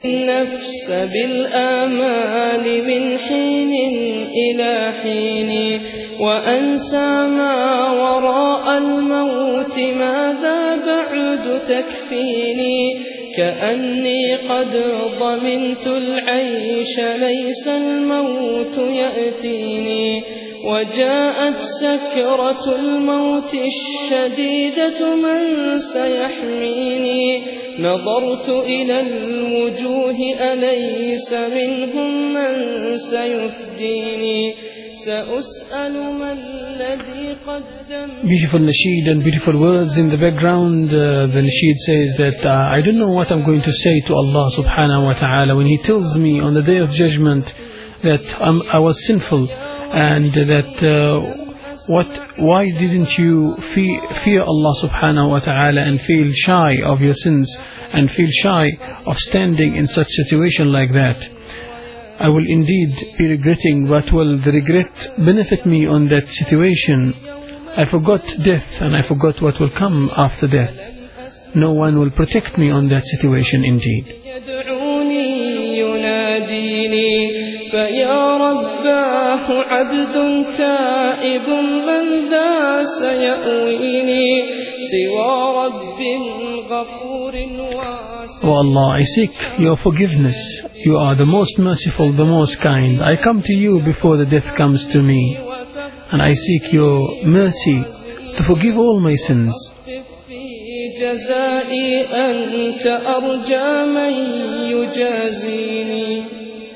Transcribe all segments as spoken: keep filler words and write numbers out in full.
النفس بالآمال من حين إلى حين وأنسى ما وراء الموت ماذا بعد تكفيني كأني قد ضمنت العيش ليس الموت يأتيني وجاءت سكرة الموت الشديدة من سيحميني نظرت إلى الوجوه أليس منهم من سيفديني سأسأل ما الذي قدم. Beautiful nasheed and beautiful words in the background. Uh, the nasheed says that uh, I don't know what I'm going to say to Allah subhanahu wa ta'ala when He tells me on the day of judgment that I'm, I was sinful and that uh, what why didn't you fear, fear Allah subhanahu wa ta'ala and feel shy of your sins and feel shy of standing in such situation like that. I will indeed be regretting, but will the regret benefit me on that situation? I forgot death and I forgot what will come after death. No one will protect me on that situation indeed. فيا رباه عبد تائب من ذا سيأويني سوى رب غفور واسع. O Allah, I seek your forgiveness. You are the most merciful, the most kind. I come to you before the death comes to me, and I seek your mercy to forgive all my sins. جزائي أنت أرجى من يجازيني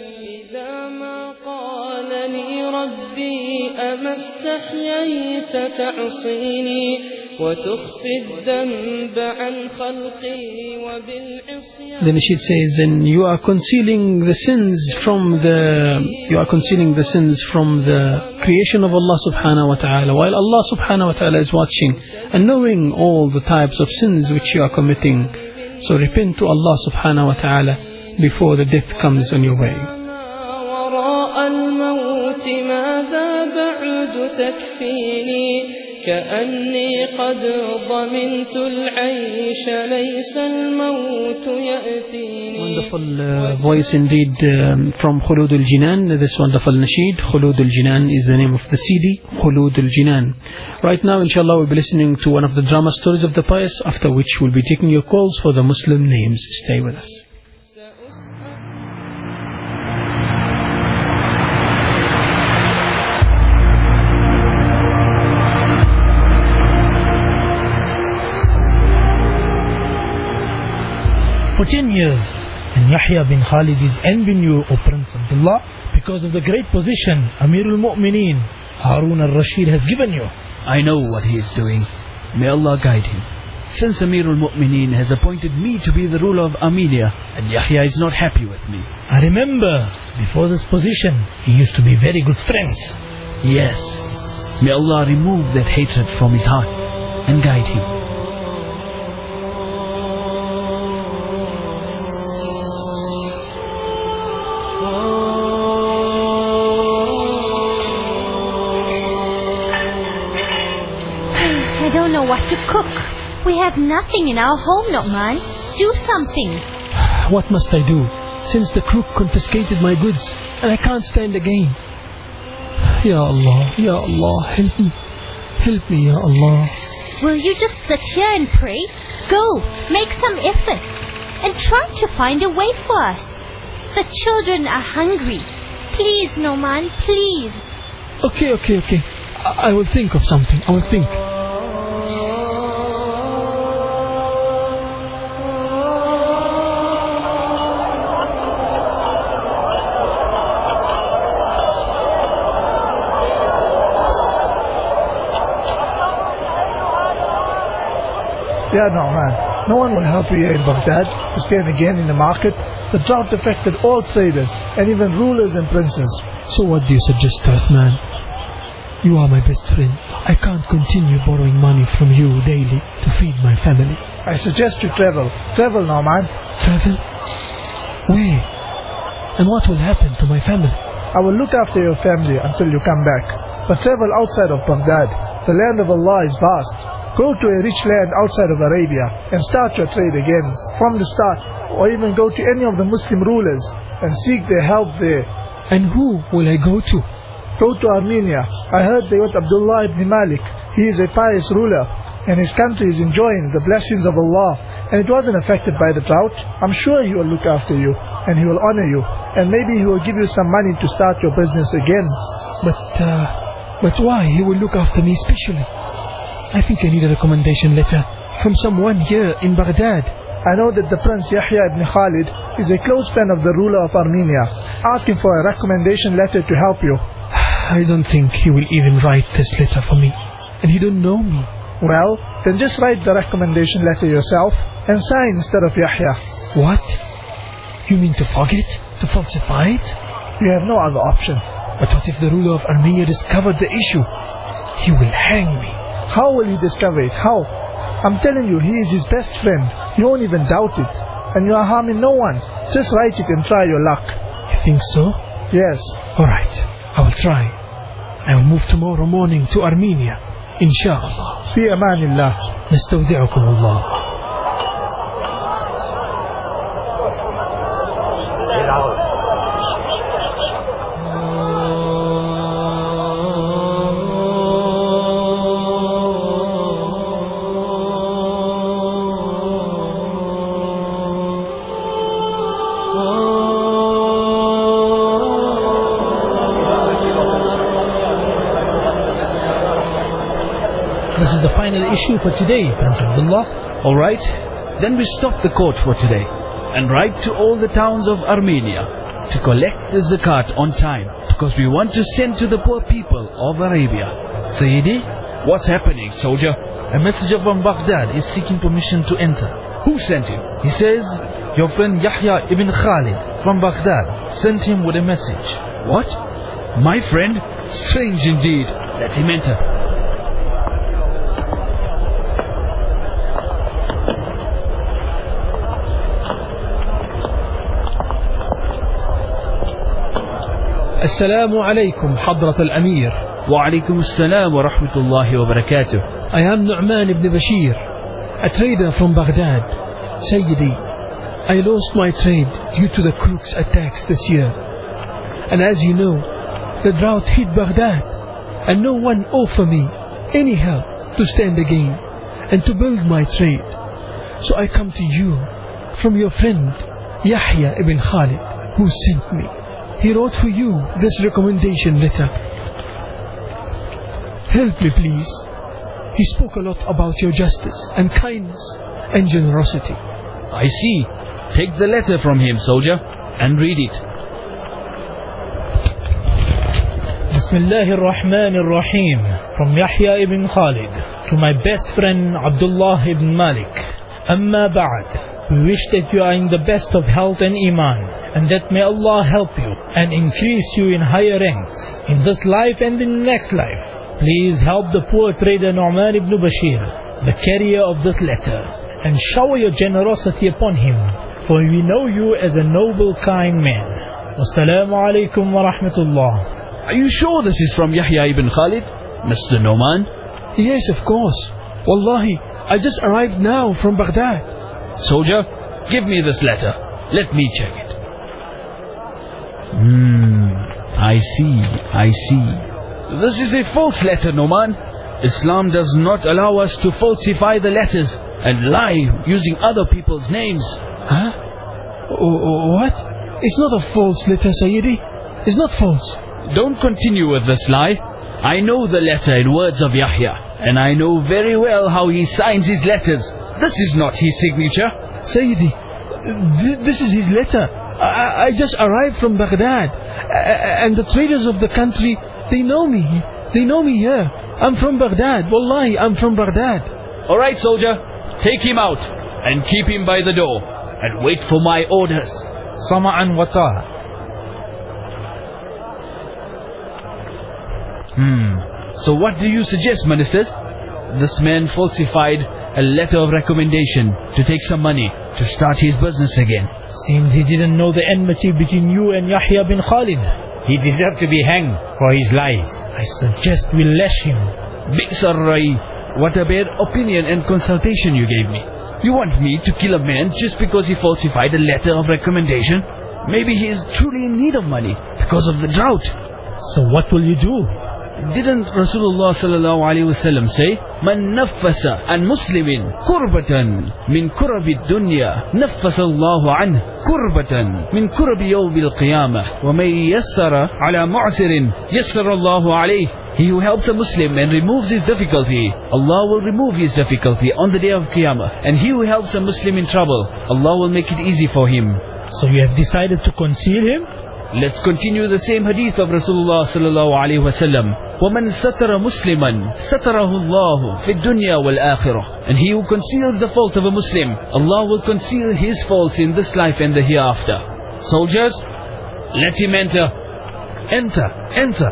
ربي أما استحييت تعصيني وتخفي الذنب عن خلقي وبالعصيان. The nasheed says, and you are concealing the sins from the you are concealing the sins from the creation of Allah subhanahu wa ta'ala, while Allah subhanahu wa ta'ala is watching and knowing all the types of sins which you are committing. So repent to Allah subhanahu wa ta'ala before the death comes on your way. الموت ماذا بعد تكفيني كأني قد ضمنت العيش ليس الموت يأتيني. Wonderful uh, voice indeed um, from Khulud al-Jinan. This wonderful nasheed, Khulud al-Jinan, is the name of the C D, Khulud al-Jinan. Right now, inshallah, we'll be listening to one of the drama stories of the pious, after which we'll be taking your calls for the Muslim names. Stay with us. For ten years, and Yahya bin Khalid is envying you, O Prince Abdullah, because of the great position Amirul Mu'mineen Harun al-Rashid has given you. I know what he is doing. May Allah guide him. Since Amirul Mu'mineen has appointed me to be the ruler of Armenia, and Yahya is not happy with me. I remember, before this position, he used to be very good friends. Yes. May Allah remove that hatred from his heart and guide him. What to cook? We have nothing in our home, Nu'man. Do something. What must I do, since the crook confiscated my goods and I can't stand again? Ya Allah, Ya Allah, help me. Help me, Ya Allah. Will you just sit here and pray? Go, make some effort and try to find a way for us. The children are hungry. Please, Nu'man, please. Okay, okay, okay. I, I will think of something. I will think. Yeah, no, man. No one will help you here in Baghdad to stand again in the market. The drought affected all traders and even rulers and princes. So what do you suggest, Uthman? You are my best friend. I can't continue borrowing money from you daily to feed my family. I suggest you travel. Travel now, man. Travel? Where? And what will happen to my family? I will look after your family until you come back. But travel outside of Baghdad. The land of Allah is vast. Go to a rich land outside of Arabia and start your trade again from the start. or even go to any of the Muslim rulers and seek their help there. And who will I go to? Go to Armenia. I heard they want Abdullah ibn Malik. He is a pious ruler, and his country is enjoying the blessings of Allah, and it wasn't affected by the drought. I'm sure he will look after you, and he will honor you, and maybe he will give you some money to start your business again. But, uh, but why? He will look after me especially. I think I need a recommendation letter from someone here in Baghdad. I know that the Prince Yahya ibn Khalid is a close friend of the ruler of Armenia. Ask him for a recommendation letter to help you. I don't think he will even write this letter for me, and he don't know me. Well, then just write the recommendation letter yourself and sign instead of Yahya. What? You mean to forget? To falsify it? You have no other option. But what if the ruler of Armenia discovered the issue? He will hang me. How will he discover it? How? I'm telling you, he is his best friend. He won't even doubt it. And you are harming no one. Just write it and try your luck. You think so? Yes. Alright, I will try. I will move tomorrow morning to Armenia. Inshallah. في أمان الله. نستودعكم الله. This is the final issue for today, Prince Abdullah. Alright, then we stop the court for today and write to all the towns of Armenia to collect the zakat on time, because we want to send to the poor people of Arabia. Sayyidi, What's happening, soldier? a messenger from Baghdad is seeking permission to enter. Who sent him? He says, your friend Yahya ibn Khalid from Baghdad sent him with a message. What? My friend? Strange indeed. Let him enter. Assalamu alaikum, Hadrat al-Amir. Wa alaikum assalam wa rahmatullahi wa barakatuh. I am Nu'man ibn Bashir, a trader from Baghdad. Sayyidi, I lost my trade due to the crooks' attacks this year. And as you know, the drought hit Baghdad, and no one offered me any help to stand again and to build my trade. So I come to you from your friend Yahya ibn Khalid, who sent me. He wrote for you this recommendation letter. Help me, please. He spoke a lot about your justice and kindness and generosity. I see. Take the letter from him, soldier, and read it. Bismillahir Rahmanir Rahim. From Yahya ibn Khalid to my best friend Abdullah ibn Malik. Amma ba'd. We wish that you are in the best of health and iman, and that may Allah help you and increase you in higher ranks in this life and in the next life. Please help the poor trader Nu'man ibn Bashir, the carrier of this letter, and shower your generosity upon him, for we know you as a noble, kind man. Wassalamu alaikum wa rahmatullah. Are you sure this is from Yahya ibn Khalid, Mister Noman? Yes, of course. Wallahi, I just arrived now from Baghdad. Soldier, give me this letter. Let me check it. Hmm, I see, I see. This is a false letter, Noman. Islam does not allow us to falsify the letters and lie using other people's names. Huh? O- what? It's not a false letter, Sayyidi. It's not false. Don't continue with this lie. I know the letter in words of Yahya, and I know very well how he signs his letters. This is not his signature. Sayyidi, th- this is his letter. I-, I just arrived from Baghdad, uh, and the traders of the country, they know me. They know me here. I'm from Baghdad. Wallahi, I'm from Baghdad. Alright, soldier. Take him out and keep him by the door and wait for my orders. Sama'an wa ta'a. Hmm. So what do you suggest, ministers? This man falsified a letter of recommendation to take some money to start his business again. Seems he didn't know the enmity between you and Yahya bin Khalid. He deserved to be hanged for his lies. I suggest we lash him. Big Sir Rai, what a bad opinion and consultation you gave me. You want me to kill a man just because he falsified a letter of recommendation? Maybe he is truly in need of money because of the drought. So what will you do? Didn't Rasulullah sallallahu alaihi wasallam say, "Man naffasa an muslimin kurbatan min kurabi dunya, naffasa Allahu anhu kurbatan min kurabi yawmil qiyamah, wa man yassara ala mu'sirin yassara Allahu alayhi." He who helps a Muslim and removes his difficulty, Allah will remove his difficulty on the day of Qiyamah. And he who helps a Muslim in trouble, Allah will make it easy for him. So you have decided to conceal him? Let's continue the same hadith of Rasulullah sallallahu alaihi wasallam. وَمَنْ سَتَرَ مُسْلِمًا سَتَرَهُ اللَّهُ فِي الدُّنْيَا وَالْآخِرَةِ. And he who conceals the fault of a Muslim, Allah will conceal his faults in this life and the hereafter. Soldiers, let him enter. Enter, enter.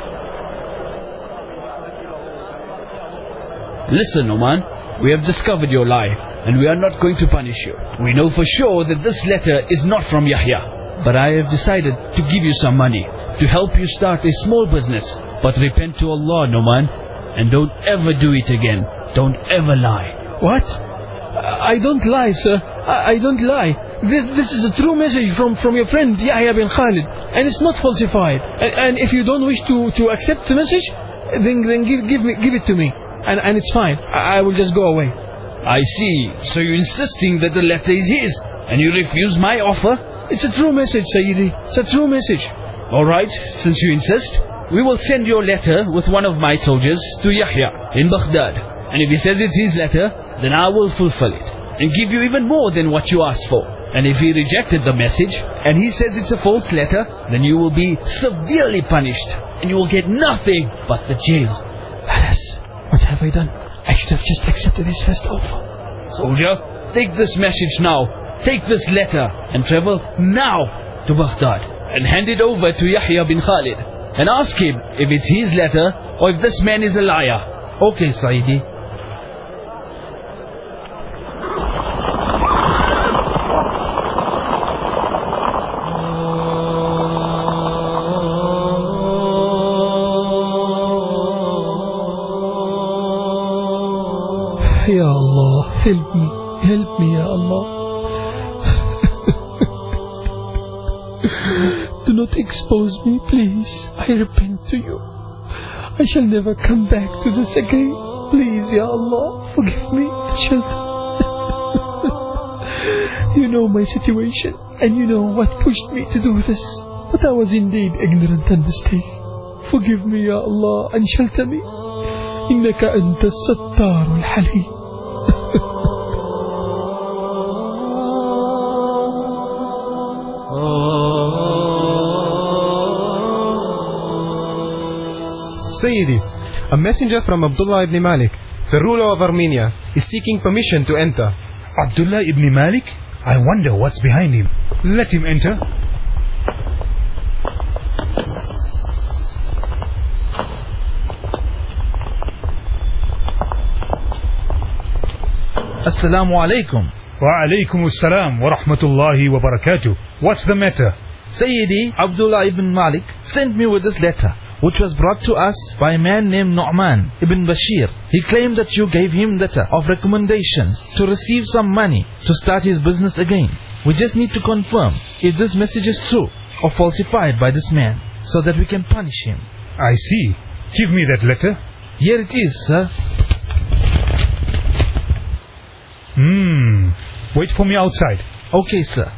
Listen, Nu'man, we have discovered your lie, and we are not going to punish you. We know for sure that this letter is not from Yahya. But I have decided to give you some money to help you start a small business. But repent to Allah, Nu'man, and don't ever do it again. Don't ever lie. What? I don't lie, sir. I, I don't lie. This this is a true message from, from your friend Yahya bin Khalid, and it's not falsified. And, and if you don't wish to, to accept the message, then then give give me give it to me, and and it's fine. I, I will just go away. I see. So you're insisting that the letter is his, and you refuse my offer? It's a true message, Sayyidi. It's a true message. Alright, since you insist, we will send your letter with one of my soldiers to Yahya in Baghdad. And if he says it's his letter, then I will fulfill it and give you even more than what you asked for. And if he rejected the message and he says it's a false letter, then you will be severely punished and you will get nothing but the jail. Alas, what have I done? I should have just accepted his first offer. Soldier, take this message now. Take this letter and travel now to Baghdad and hand it over to Yahya bin Khalid and ask him if it's his letter or if this man is a liar. Okay, Sayyidi. Ya Allah, help me, help me, Ya Allah. Do not expose me, please. I repent to you. I shall never come back to this again. Please, Ya Allah, forgive me and shelter. You know my situation, and you know what pushed me to do this. But I was indeed ignorant and mistaken. Forgive me, Ya Allah, and shelter me. إنك أنت الستار الحليم. Sayyidi, a messenger from Abdullah ibn Malik, the ruler of Armenia, is seeking permission to enter. Abdullah ibn Malik? I wonder what's behind him. Let him enter. Assalamu alaikum. Wa alaikum assalam wa rahmatullahi wa barakatuh. What's the matter? Sayyidi, Abdullah ibn Malik sent me with this letter, which was brought to us by a man named Nu'man ibn Bashir. He claimed that you gave him a letter of recommendation to receive some money to start his business again. We just need to confirm if this message is true or falsified by this man, so that we can punish him. I see. Give me that letter. Here it is, sir. Hmm. Wait for me outside. Okay, sir.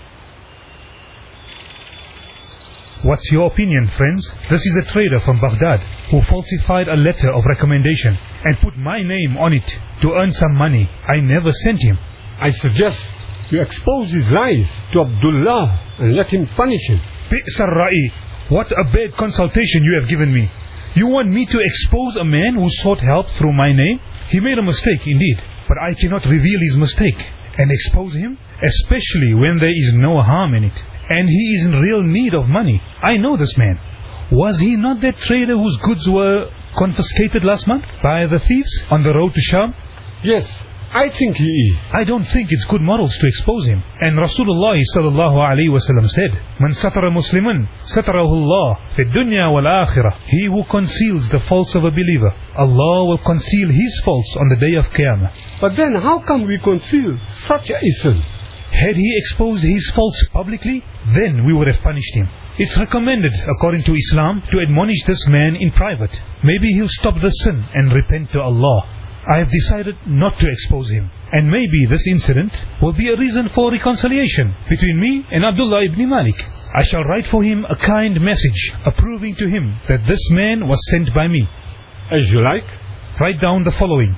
What's your opinion, friends? This is a trader from Baghdad who falsified a letter of recommendation and put my name on it to earn some money. I never sent him. I suggest you expose his lies to Abdullah and let him punish him. Bi'sar Ra'i, what a bad consultation you have given me. You want me to expose a man who sought help through my name? He made a mistake indeed, but I cannot reveal his mistake and expose him, especially when there is no harm in it. And he is in real need of money. I know this man. Was he not that trader whose goods were confiscated last month by the thieves on the road to Sham? Yes, I think he is. I don't think it's good morals to expose him. And Rasulullah sallallahu alayhi wa sallam said, Man satara musliman, satarahu Allah, fi dunya wal akhirah. He who conceals the faults of a believer, Allah will conceal his faults on the day of Qiyamah. But then how come we conceal such a sin? Had he exposed his faults publicly, then we would have punished him. It's recommended, according to Islam, to admonish this man in private. Maybe he'll stop the sin and repent to Allah. I have decided not to expose him. And maybe this incident will be a reason for reconciliation between me and Abdullah ibn Malik. I shall write for him a kind message, approving to him that this man was sent by me. As you like. Write down the following.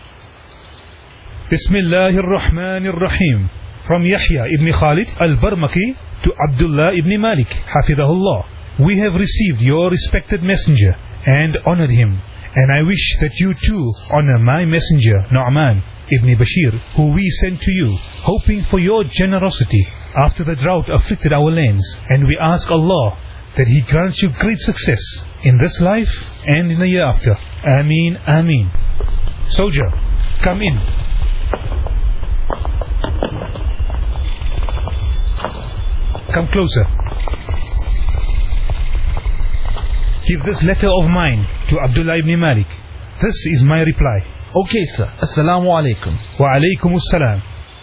Bismillahir Rahmanir Rahim. From Yahya ibn Khalid al-Barmaki to Abdullah ibn Malik, Hafidahullah. We have received your respected messenger and honored him. And I wish that you too honor my messenger, Nu'man ibn Bashir, who we sent to you, hoping for your generosity after the drought afflicted our lands. And we ask Allah that He grants you great success in this life and in the year after. Ameen, Ameen. Soldier, come in. Come closer. Give this letter of mine to Abdullah ibn Malik. This is my reply. Okay, sir. Assalamu alaikum. Wa alaikum assalam.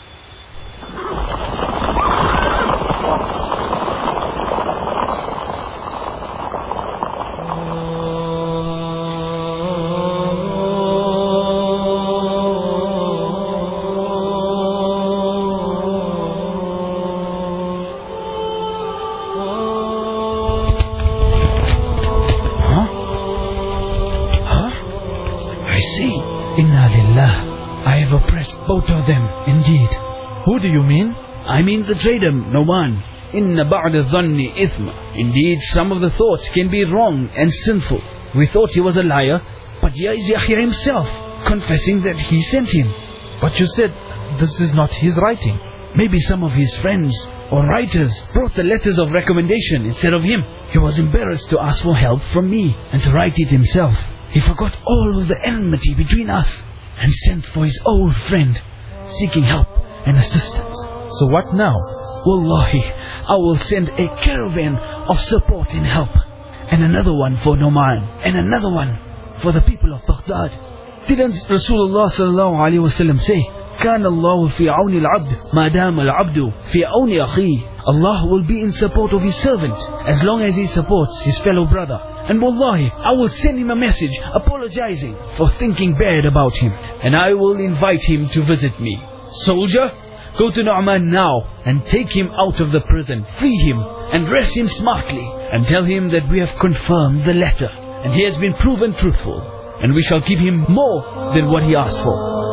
Both of them, indeed. Who do you mean? I mean the trader, Nu'man. Inna ba'da dhanni ithma. Indeed, some of the thoughts can be wrong and sinful. We thought he was a liar, but here is Yahya himself, confessing that he sent him. But you said this is not his writing. Maybe some of his friends or writers brought the letters of recommendation instead of him. He was embarrassed to ask for help from me and to write it himself. He forgot all of the enmity between us and sent for his old friend, seeking help and assistance. So what now? Wallahi, I will send a caravan of support and help, and another one for Nu'man, and another one for the people of Baghdad. Didn't Rasulullah sallallahu alayhi wa sallam say, كان الله في عون العبد ما دام العبد في عون أخيه. Allah will be in support of His servant as long as he supports his fellow brother. And wallahi, I will send him a message apologizing for thinking bad about him, and I will invite him to visit me. Soldier, go to Nu'man now and take him out of the prison, free him and dress him smartly, and tell him that we have confirmed the letter and he has been proven truthful, and we shall give him more than what he asked for.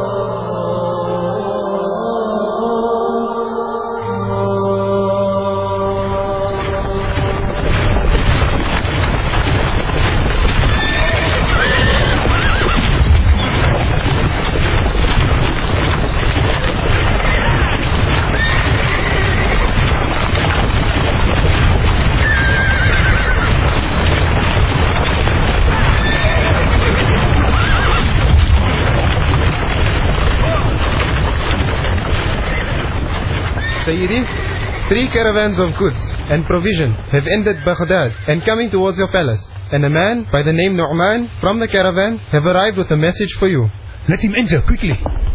Sayyidi, three caravans of goods and provision have entered Baghdad and coming towards your palace, and a man by the name Nu'man from the caravan have arrived with a message for you. Let him enter quickly.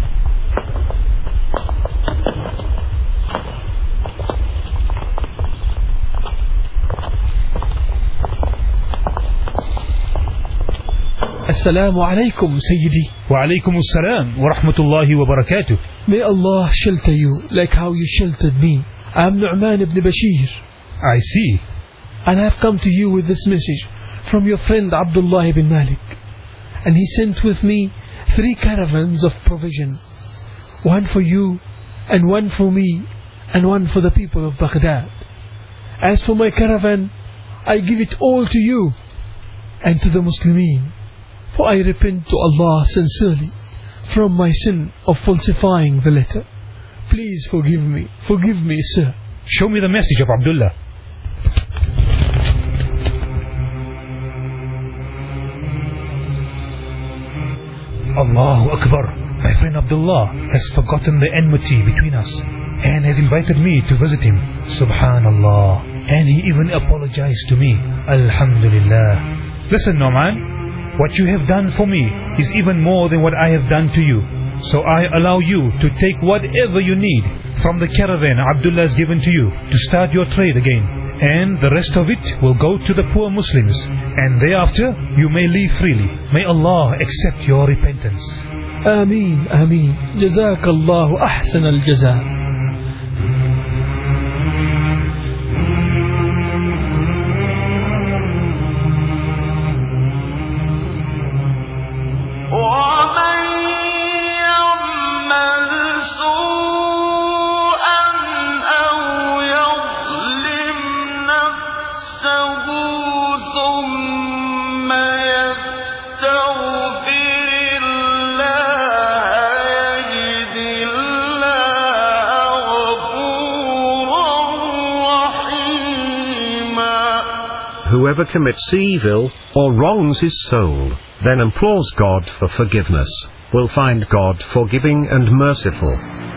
Assalamu alaikum, Sayyidi. Wa alaikum assalam wa rahmatullahi wa barakatuh. May Allah shelter you like how you sheltered me. I am Nu'man ibn Bashir. I see. And I have come to you with this message from your friend Abdullah ibn Malik. And he sent with me three caravans of provision. One for you, and one for me, and one for the people of Baghdad. As for my caravan, I give it all to you and to the Muslimin. For I repent to Allah sincerely from my sin of falsifying the letter. Please forgive me, forgive me, sir. Show me the message of Abdullah. Allahu Akbar. My friend Abdullah has forgotten the enmity between us and has invited me to visit him. Subhanallah. And he even apologized to me. Alhamdulillah. Listen, Nu'man, what you have done for me is even more than what I have done to you. So I allow you to take whatever you need from the caravan Abdullah has given to you to start your trade again. And the rest of it will go to the poor Muslims. And thereafter, you may leave freely. May Allah accept your repentance. Ameen, Ameen. Jazakallahu ahsan al-jaza. Whoever commits evil or wrongs his soul, then implores God for forgiveness, will find God forgiving and merciful.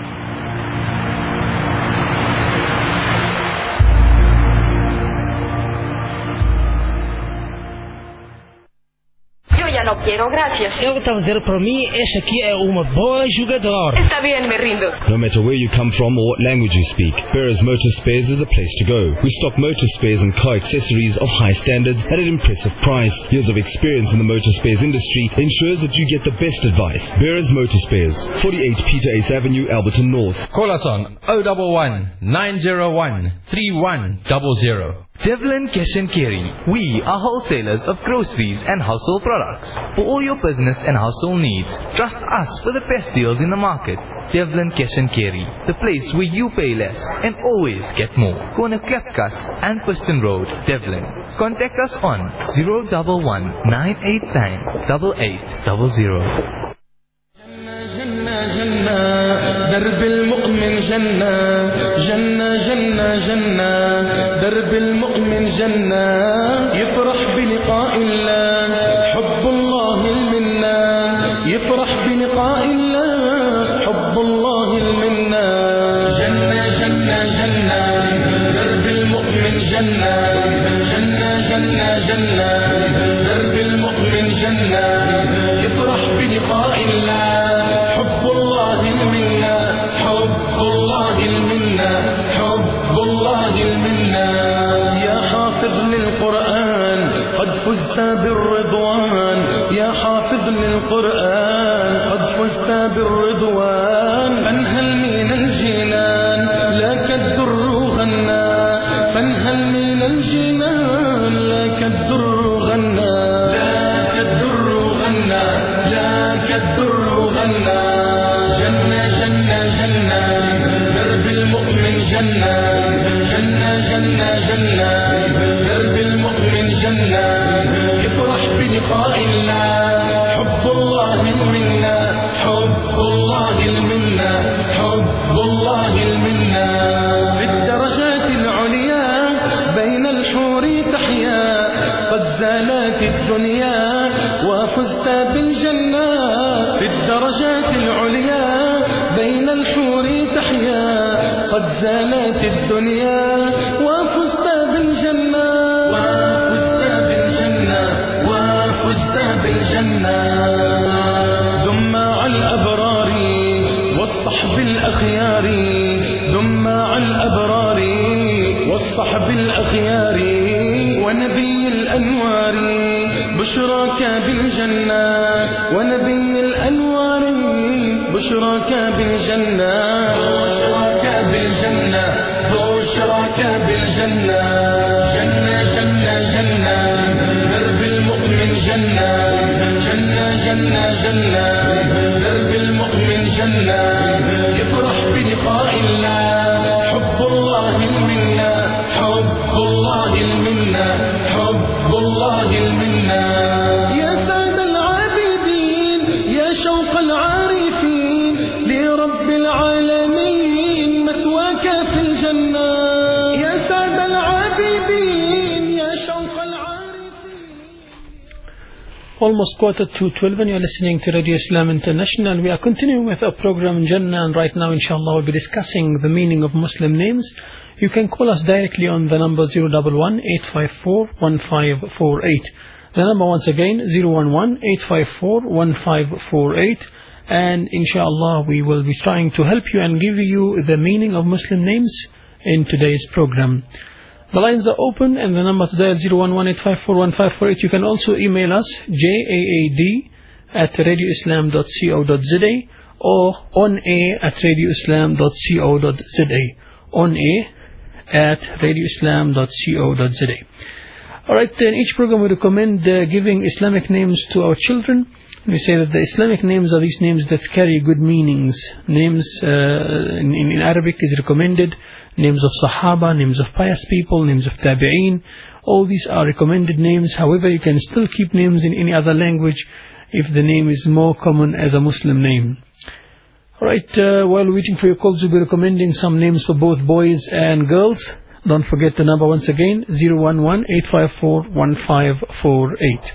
No quiero, gracias. Eu estava a dizer para mim, este aqui é uma boa jogador. Está bien, me rindo. No matter where you come from or what language you speak, Beres Motor Spares is the place to go. We stock motor spares and car accessories of high standards at an impressive price. Years of experience in the motor spares industry ensures that you get the best advice. Beres Motor Spares, forty-eight Peter Ace Avenue, Alberton North. Call us on oh one one, nine oh one, three one zero zero. Devlin Cash and Carry. We are wholesalers of groceries and household products. For all your business and household needs, trust us for the best deals in the market. Devlin Cash and Carry, the place where you pay less and always get more. Corner Klapkas and Piston Road, Devlin. Contact us on zero one one, nine eight nine, eight eight zero zero. جنة درب المؤمن جنة جنة جنة جنة درب المؤمن جنة يفرح بلقاء الله حب الله المنة يفرح بلقاء الله حب الله المنة جنة جنة جنة درب المؤمن جنة جنة جنة جنة درب المؤمن جنة يفرح بلقاء الله حب الله المنة حب الله المنة حب الله المنة يا حافظ للقرآن قد فزت بالرضوان يا حافظ للقرآن قد فزت بالرضوان فانهل من الجنان لك الدر غنى فانهل من الجنان لك الدر غنى لك الدر غنى لك الدر غنى جنة جنة جنة درب المؤمن جنة جنة جنة جنة درب المؤمن جنة يفرح بلقاء الله حب الله المنة حب الله المنة حب الله المنة في الدرجات العليا بين الحور تحيا قد زالت الدنيا وفزت بالجنة في الدرجات العليا بين الحور تحيا قد زالت الدنيا وفزت بالجنة وفزت بالجنة وفزت بالجنة دم مع الأبرار والصحب الأخيار دم مع الأبرار والصحب الأخيار ونبي الأنوار بشراك بالجنة ونبي الأنوار بشراك بالجنة بشراك بالجنة بشراك بالجنة جنة جنة جنة درب المؤمن جنة جنة جنة جنة درب المؤمن جنة يفرح بلقاء الله حب الله المنة حب الله المنة حب الله المنة يا سعد العابدين يا شوق العارفين لرب العالمين Almost quarter to twelve, and you're listening to Radio Islam International. We are continuing with our program Jannah, and right now, inshallah, we'll be discussing the meaning of Muslim names. You can call us directly on the number zero one one, eight five four, one five four eight. The number once again, zero one one, eight five four, one five four eight. And inshallah, we will be trying to help you and give you the meaning of Muslim names in today's program. The lines are open, and the number to dial is zero one one, eight five four, one five four eight. You can also email us jaad at radio islam dot co dot za or on air at radio islam dot co dot za. On air at radio islam dot co dot za. Alright, in each program we recommend uh, giving Islamic names to our children. We say that the Islamic names are these names that carry good meanings. Names uh, in, in Arabic is recommended. Names of Sahaba, names of pious people, names of Tabi'een. All these are recommended names. However, you can still keep names in any other language if the name is more common as a Muslim name. Alright, uh, while waiting for your calls, we'll be recommending some names for both boys and girls. Don't forget the number once again, zero one one, eight five four, one five four eight.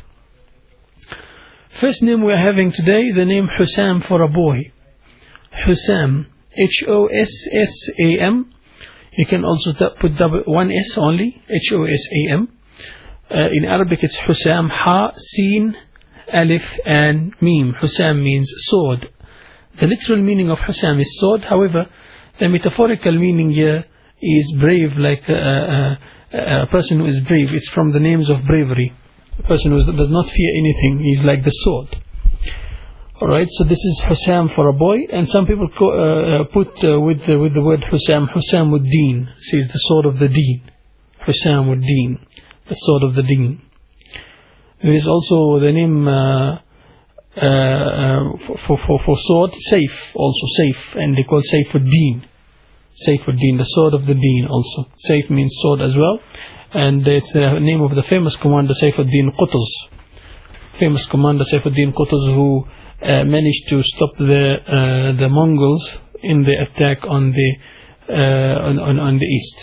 First name we are having today, the name Hussam for a boy. Hussam, H O S S A M. You can also put double, one S only, H O S A M. Uh, in Arabic it's Hussam, Ha, Sin, Alif and Mim. Hussam means sword. The literal meaning of Hussam is sword. However, the metaphorical meaning here is brave, like a, a, a person who is brave. It's from the names of bravery. A person who does not fear anything, he's like the sword. Alright, so this is Hussam for a boy, and some people co- uh, put uh, with, the, with the word Hussam, Hussam ud Deen, says the sword of the Deen. Hussam ud Deen, the sword of the Deen. There is also the name uh, uh, for, for, for sword, Saif, also Saif, and they call Saif ud Deen. Saif ud Deen, the sword of the Deen also. Saif means sword as well. And it's the name of the famous commander Saifuddin Qutuz. Famous commander Saifuddin Qutuz, who uh, managed to stop the uh, the Mongols in the attack on the uh, on, on, on the east.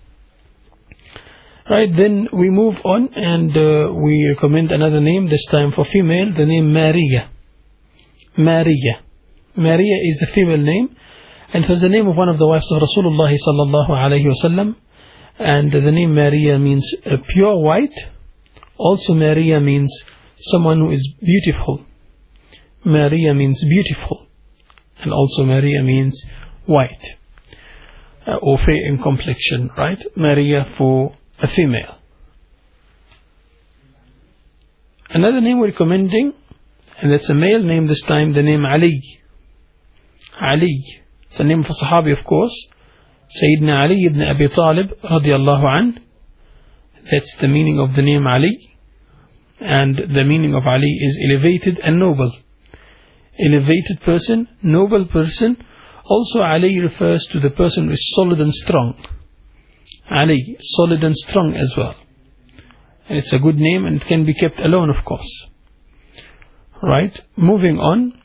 Right, then we move on, and uh, we recommend another name, this time for female, the name Maria. Maria. Maria is a female name, and it was the name of one of the wives of Rasulullah sallallahu alayhi wasallam. And the name Maria means uh, pure white. Also Maria means someone who is beautiful. Maria means beautiful. And also Maria means white. Uh, or fair in complexion, right? Maria for a female. Another name we're recommending, and that's a male name this time, the name Ali. Ali. It's a name for Sahabi, of course. Sayyidina Ali ibn Abi Talib radiyallahu anh. That's the meaning of the name Ali. And the meaning of Ali is elevated and noble. Elevated person, noble person. Also Ali refers to the person who is solid and strong. Ali, solid and strong as well. And it's a good name, and it can be kept alone, of course. Right, moving on.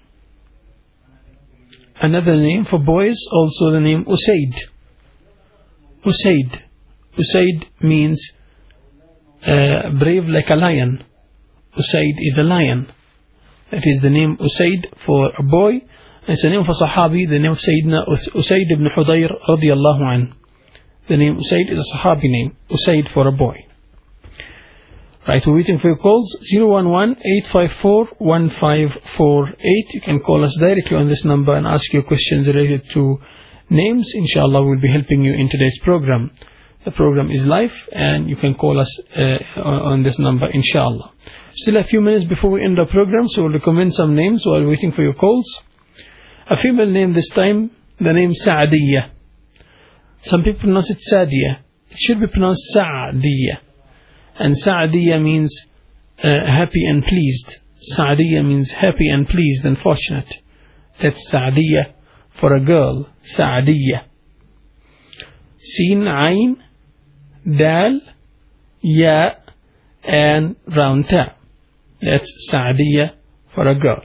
Another name for boys, also the name Usaid. Usaid. Usaid means uh, brave like a lion. Usaid is a lion. That is the name Usaid for a boy. It's a name for Sahabi, the name of Sayyidina Usaid ibn Hudayr radiyallahu anh. The name Usaid is a Sahabi name. Usaid for a boy. Right, we're waiting for your calls. zero one one, eight five four, one five four eight. You can call us directly on this number and ask your questions related to names. Inshallah, we'll be helping you in today's program. The program is live, and you can call us uh, on this number, inshallah. Still a few minutes before we end the program, so we'll recommend some names while waiting for your calls. A female name this time, the name Sa'adiyya. Some people pronounce it Sadia. It should be pronounced Sa'adiyya. And Sa'adiyya means uh, happy and pleased. Sa'adiyya means happy and pleased and fortunate. That's Sa'adiyya for a girl. Sa'adiyya. Sin, Ain, Dal, Ya, and round Ta. That's Sa'adiyya for a girl.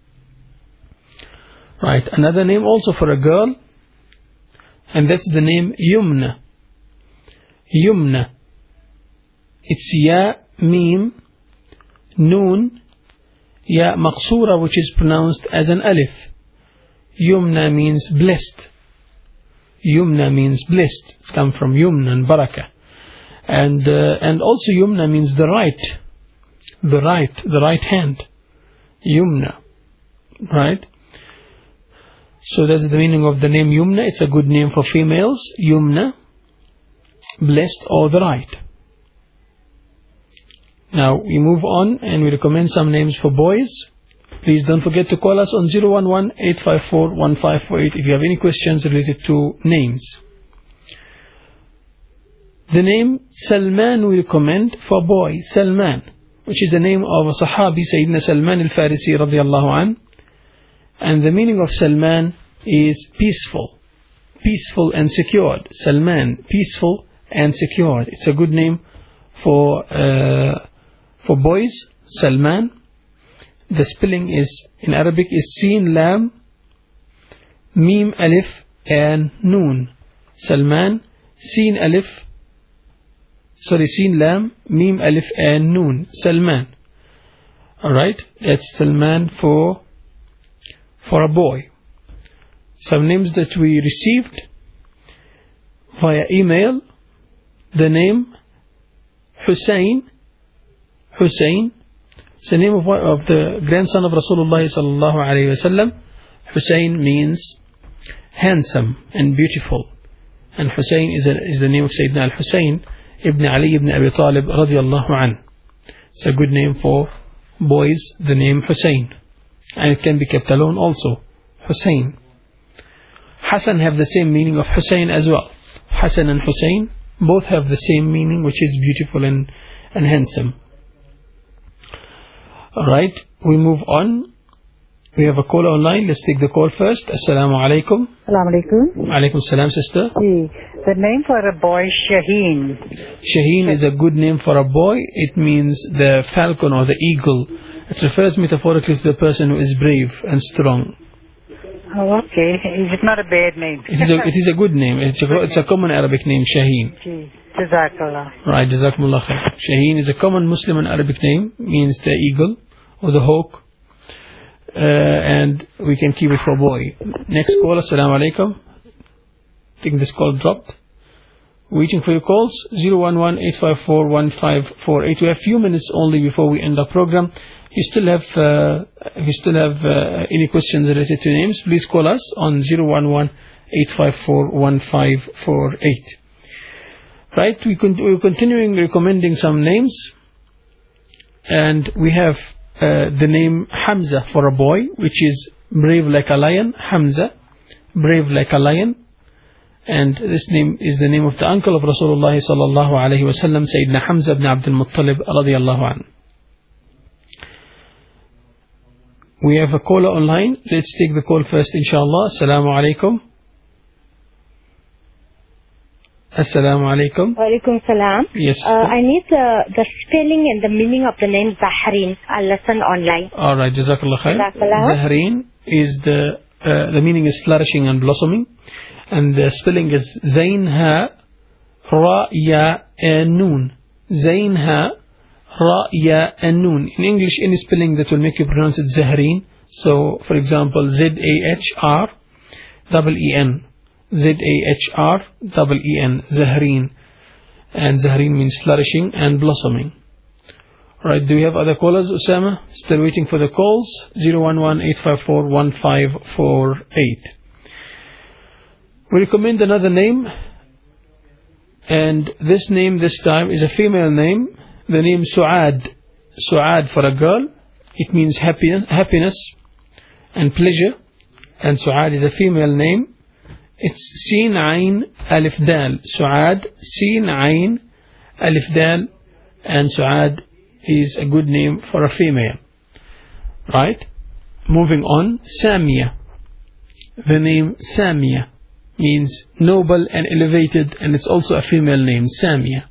Right, another name also for a girl, and that's the name Yumna. Yumna. It's Ya, Mim, Noon, Ya maqsura, which is pronounced as an alif. Yumna means blessed. Yumna means blessed. It's come from yumna and barakah. And, uh, and also yumna means the right. The right, the right hand. Yumna. Right? So that's the meaning of the name Yumna. It's a good name for females. Yumna, blessed or the right. Now we move on and we recommend some names for boys. Please don't forget to call us on zero one one, eight five four, one five four eight if you have any questions related to names. The name Salman we recommend for boy. Salman, which is the name of a Sahabi, Sayyidina Salman al-Farisi radiyallahu an. And the meaning of Salman is peaceful. Peaceful and secured. Salman, peaceful and secured. It's a good name for uh, for boys. Salman. The spelling is in Arabic is Sin, Lam, Mim, Alif and Noon. Salman, Sin, Alif, sorry, Sin, Lam, Mim, Alif and Noon. Salman. Alright, that's Salman for for a boy. Some names that we received via email. The name Hussein. Hussein. It's the name of, of the grandson of Rasulullah sallallahu alayhi wasallam. Hussein means handsome and beautiful. And Hussein is, a, is the name of Sayyidina al-Hussein ibn Ali ibn Abi Talib radiyallahu an. It's a good name for boys, the name Hussein. And it can be kept alone also. Hussein. Hassan have the same meaning of Hussein as well. Hassan and Hussein both have the same meaning, which is beautiful and, and handsome. Alright, we move on. We have a caller online. Let's take the call first. Assalamu alaikum. Assalamu alaikum. Alaikum salam, sister. The name for a boy, Shaheen. Shaheen is a good name for a boy. It means the falcon or the eagle. It refers metaphorically to the person who is brave and strong. Oh, okay. Is it not a bad name? It is a, it is a good name. It's a, it's a common Arabic name, Shaheen. Jazakallah. Right, Jazakumullah khair. Shaheen is a common Muslim and Arabic name. Means the eagle or the hawk. Uh, and we can keep it for boy. Next call, assalamu alaikum. I think this call dropped. Waiting for your calls. zero one one, eight five four, one five four eight. We have a few minutes only before we end the program. If you still have, uh, if you still have uh, any questions related to names, please call us on zero one one, eight five four, one five four eight. Right, we con we're continuing recommending some names. And we have uh, the name Hamza for a boy, which is brave like a lion. Hamza, brave like a lion. And this name is the name of the uncle of Rasulullah sallallahu alayhi wa sallam, Sayyidina Hamza ibn Abdul Muttalib radiyallahu anhu. We have a caller online. Let's take the call first, inshallah. Assalamu alaikum. Assalamu alaikum. Wa alaikum salam. Yes. Uh, I need the, the spelling and the meaning of the name Zahreen. I'll listen online. Alright, Jazakallah khair. Zahreen is the, uh, the meaning is flourishing and blossoming. And the spelling is Zain Ha Ra Ya and Noon. Zain Ha Ra Ya and Noon. In English, any spelling that will make you pronounce it Zahreen. So, for example, Z A H R double E N. Z A H R double E N. Zahreen. And Zahreen means flourishing and blossoming. Alright, do we have other callers, Usama? Still waiting for the calls. zero one one, eight five four, one five four eight. We recommend another name, and this name this time is a female name. The name Su'ad. Su'ad for a girl. It means happiness, happiness and pleasure. And Su'ad is a female name. It's Sin Ain Alif Dal. Su'ad, Sin Ain Alif Dal. And Su'ad is a good name for a female. Right? Moving on, Samia. The name Samia means noble and elevated, and it's also a female name, Samia.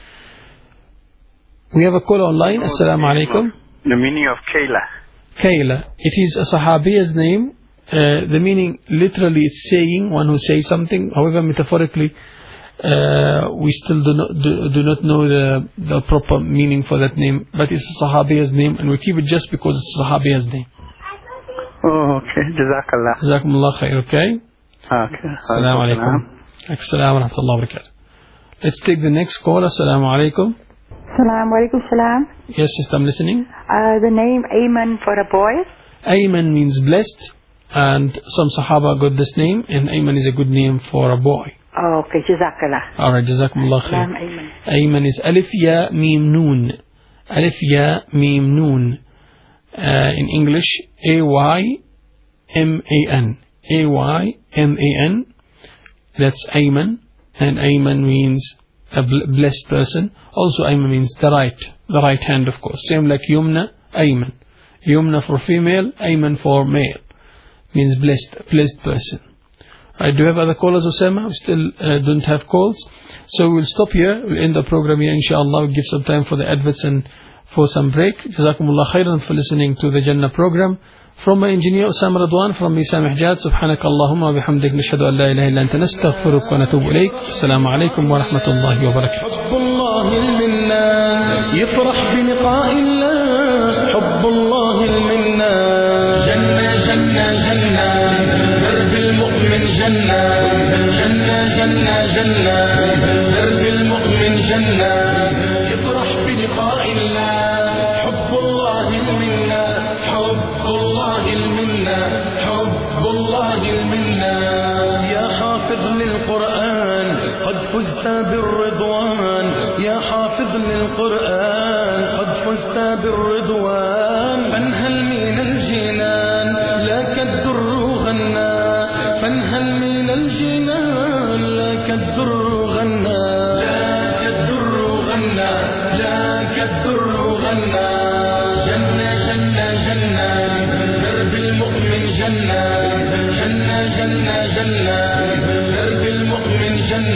We have a caller online. Assalamu alaikum. The meaning of Kayla. Kayla. It is a Sahabiya's name. Uh, the meaning literally is saying, one who says something. However, metaphorically, uh, we still do not, do, do not know the, the proper meaning for that name, but it's a Sahabiya's name, and we keep it just because it's a Sahabiya's name. Oh, okay. Jazakallah. Jazakumullah khair, okay? Okay. Assalamu alaikum. Assalamu wa rahmatullahi wa barakatuh. Let's take the next call. Assalamu alaikum. Assalamu alaikum salam. Yes, sister, I'm listening. Uh, the name Ayman for a boy? Ayman means blessed, and some Sahaba got this name, and Ayman is a good name for a boy. Oh, okay. Jazakallah. Alright, Jazakumullah khair. Salam Ayman. Ayman is Alif Ya Mim Noon. Alif Ya Mim Noon. Uh, in English, A Y M A N. A Y M A N. That's Ayman. And Ayman means a blessed person. Also Ayman means the right. The right hand, of course. Same like Yumna, Ayman. Yumna for female, Ayman for male. Means blessed, blessed person. I do have other callers, Osama. We still uh, don't have calls. So we'll stop here. We'll end the program here, inshallah. We'll give some time for the adverts and for some break. Jazakumullah khairan for listening to the Jannah program. From my engineer Osama Radwan, from me Samih Jad, Subhanak Allahumma wa bihamdik, nashhadu an la ilaha illa anta, nastaghfiruka wa natubu ilayk. Assalamu alaikum wa rahmatullahi wa barakatuh. Hubbullah al-minna yafrah bi liqa'illah. Hubbullah al-minna Jannah Jannah Jannah darbil mu'min Jannah Jannah Jannah Jannah darbil mu'min Jannah yafrah bi liqa'illah. Hubbullah al-minna Hubbullah al-minna Hubbullah al-minna Ya hafiz lil-Qur'an qad fuzta bir-ridwan Ya hafiz lil-Qur'an qad fuzta bir-ridwan fanhal min al-jinan la kad-durru ghanna fanhal min al-jinan la kad-durru ghanna la kad-durru ghanna la kad-durru ghanna Jannah Jannah Jannah darbil mu'min Jannah Jannah Jannah Jannah darbil mu'min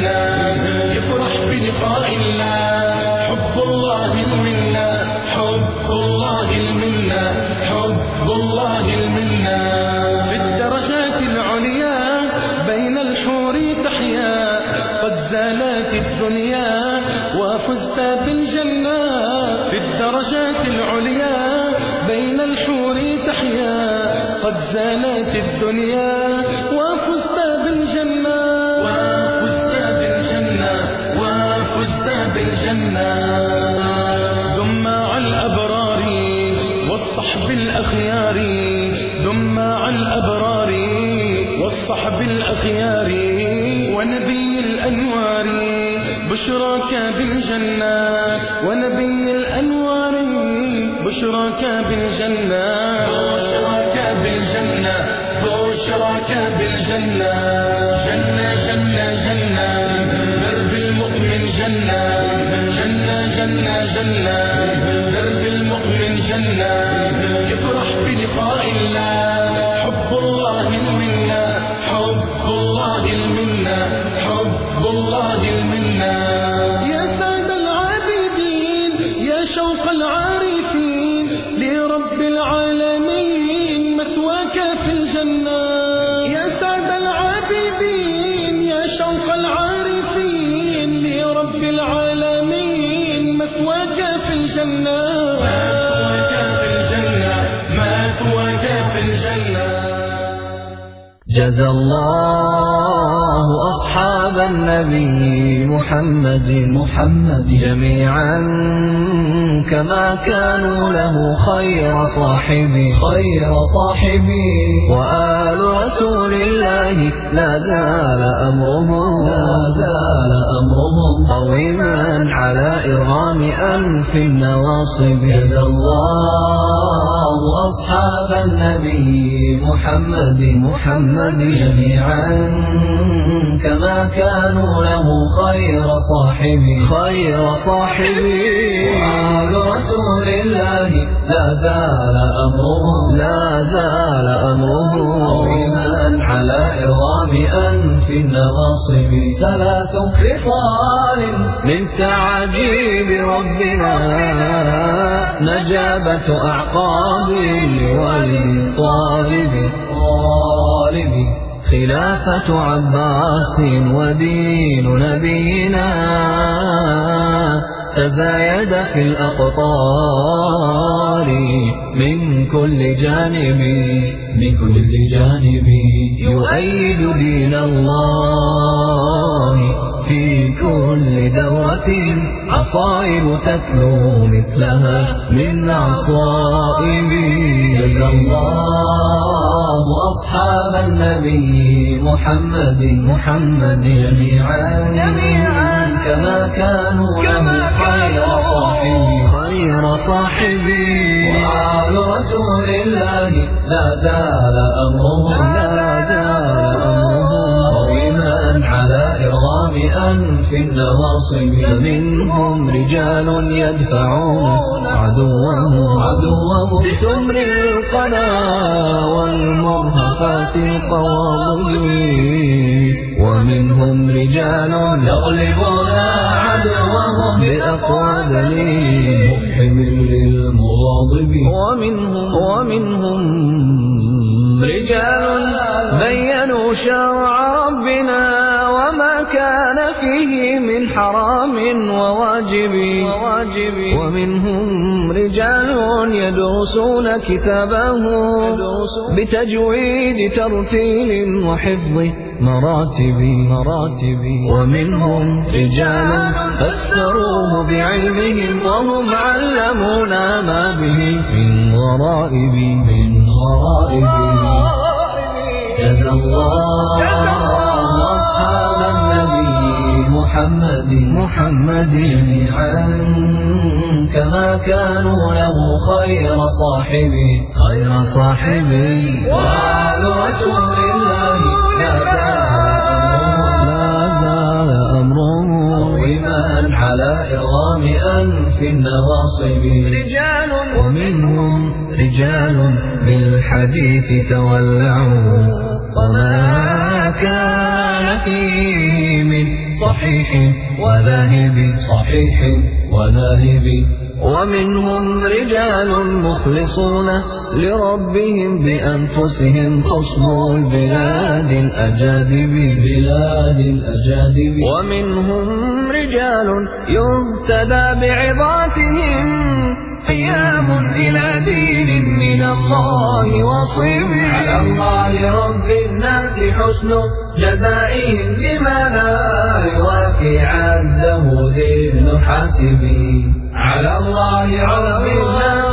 Jannah yafrah bi liqa'illah. Hubbullah al-minna Hubbullah al-minna Hubbullah al-minna في الدرجات العليا بين الحور تحيا قد زالت الدنيا وفزت بالجنة في الدرجات العليا بين الحور تحيا قد زالت الدنيا وفزت بالجنة وفزت بالجنة وفزت بالجنة دم مع الأبرار والصحب الأخيار دم مع الأبرار والصحب الأخيار ونبي الأنوار بشراك بالجنة ونبي الأنوار بشراك بالجنة بشراك بالجنة بشراك بالجنة جنة جنة جنة درب المؤمن جنة جنة جنة جنة درب المؤمن جنة يفرح بلقاء الله حب الله المنة حب الله المنة حب الله المنة يا سعد العابدين يا شوق العارفين لرب العالمين مثواك في الجنة يا سعد العابدين يا شوق العارفين لرب العالمين مثواك في الجنة مثواك في الجنة مثواك في الجنة جزى الله أصحاب النبي محمد محمد جميعا كما كانوا له خير صاحبي خير صاحبي وآل رسول الله لا زال أمرهم لا زال أمرهم قويما على إرغام أنف النواصب جزى الله أصحاب النبي محمد محمد جميعا كما كانوا له خير صاحبي خير صاحبي وآل رسول الله لا زال أمرهم لا زال أمرهم قويما على إرغام أنف النواصب ثلاث خصال من تعجيب ربنا نجابة أعقاب وللطالب الطالب خلافة عباس ودين نبينا تزايد في الأقطار من كل جانب من كل جانب يؤيد دين الله في كل دورة عصائب تتلو مثلها من عصائب جزى الله أصحاب النبي محمد محمد جميعا كما كانوا له خير صاحبي خير صاحبي وآل رسول الله لا زال أمرهم لا زال أمرهم قويما على إرغام أنف النواصب فمنهم رجال يدفعون عدوهم عدوهم بسمر القنا والمرهفات القواضي ومنهم رجال يغلبون عدوهم بأقوى دليل مفحم للمغاضب ومنهم ومنهم رجال بينوا شرع ربنا وما كان فيه من حرام وواجب ومنهم رجال يدرسون كتابه بتجويد ترتيل وحفظ مراتب مراتب ومنهم رجال فسروه بعلمهم وهم علمونا ما به من غرائب من غرائب جزى الله أصحاب النبي محمد محمد جميعا كما كانوا له خير صاحبي خير صاحبي وآل رسول الله لا زال أمره قويما على إرغام أنف النواصب رجال ومنهم رجال بالحديث تولعوا وما كان فيه من صحيح وذاهب صحيح وذاهب ومنهم رجال مخلصون لربهم بأنفسهم خصموا البلاد الأجادب بلاد الأجادب ومنهم رجال يهتدى بعظاتهم قيام إلى دين من الله وصيب على الله رب الناس حسن جزائهم بما لا يوافي عده ذهن حاسبي على الله رب الناس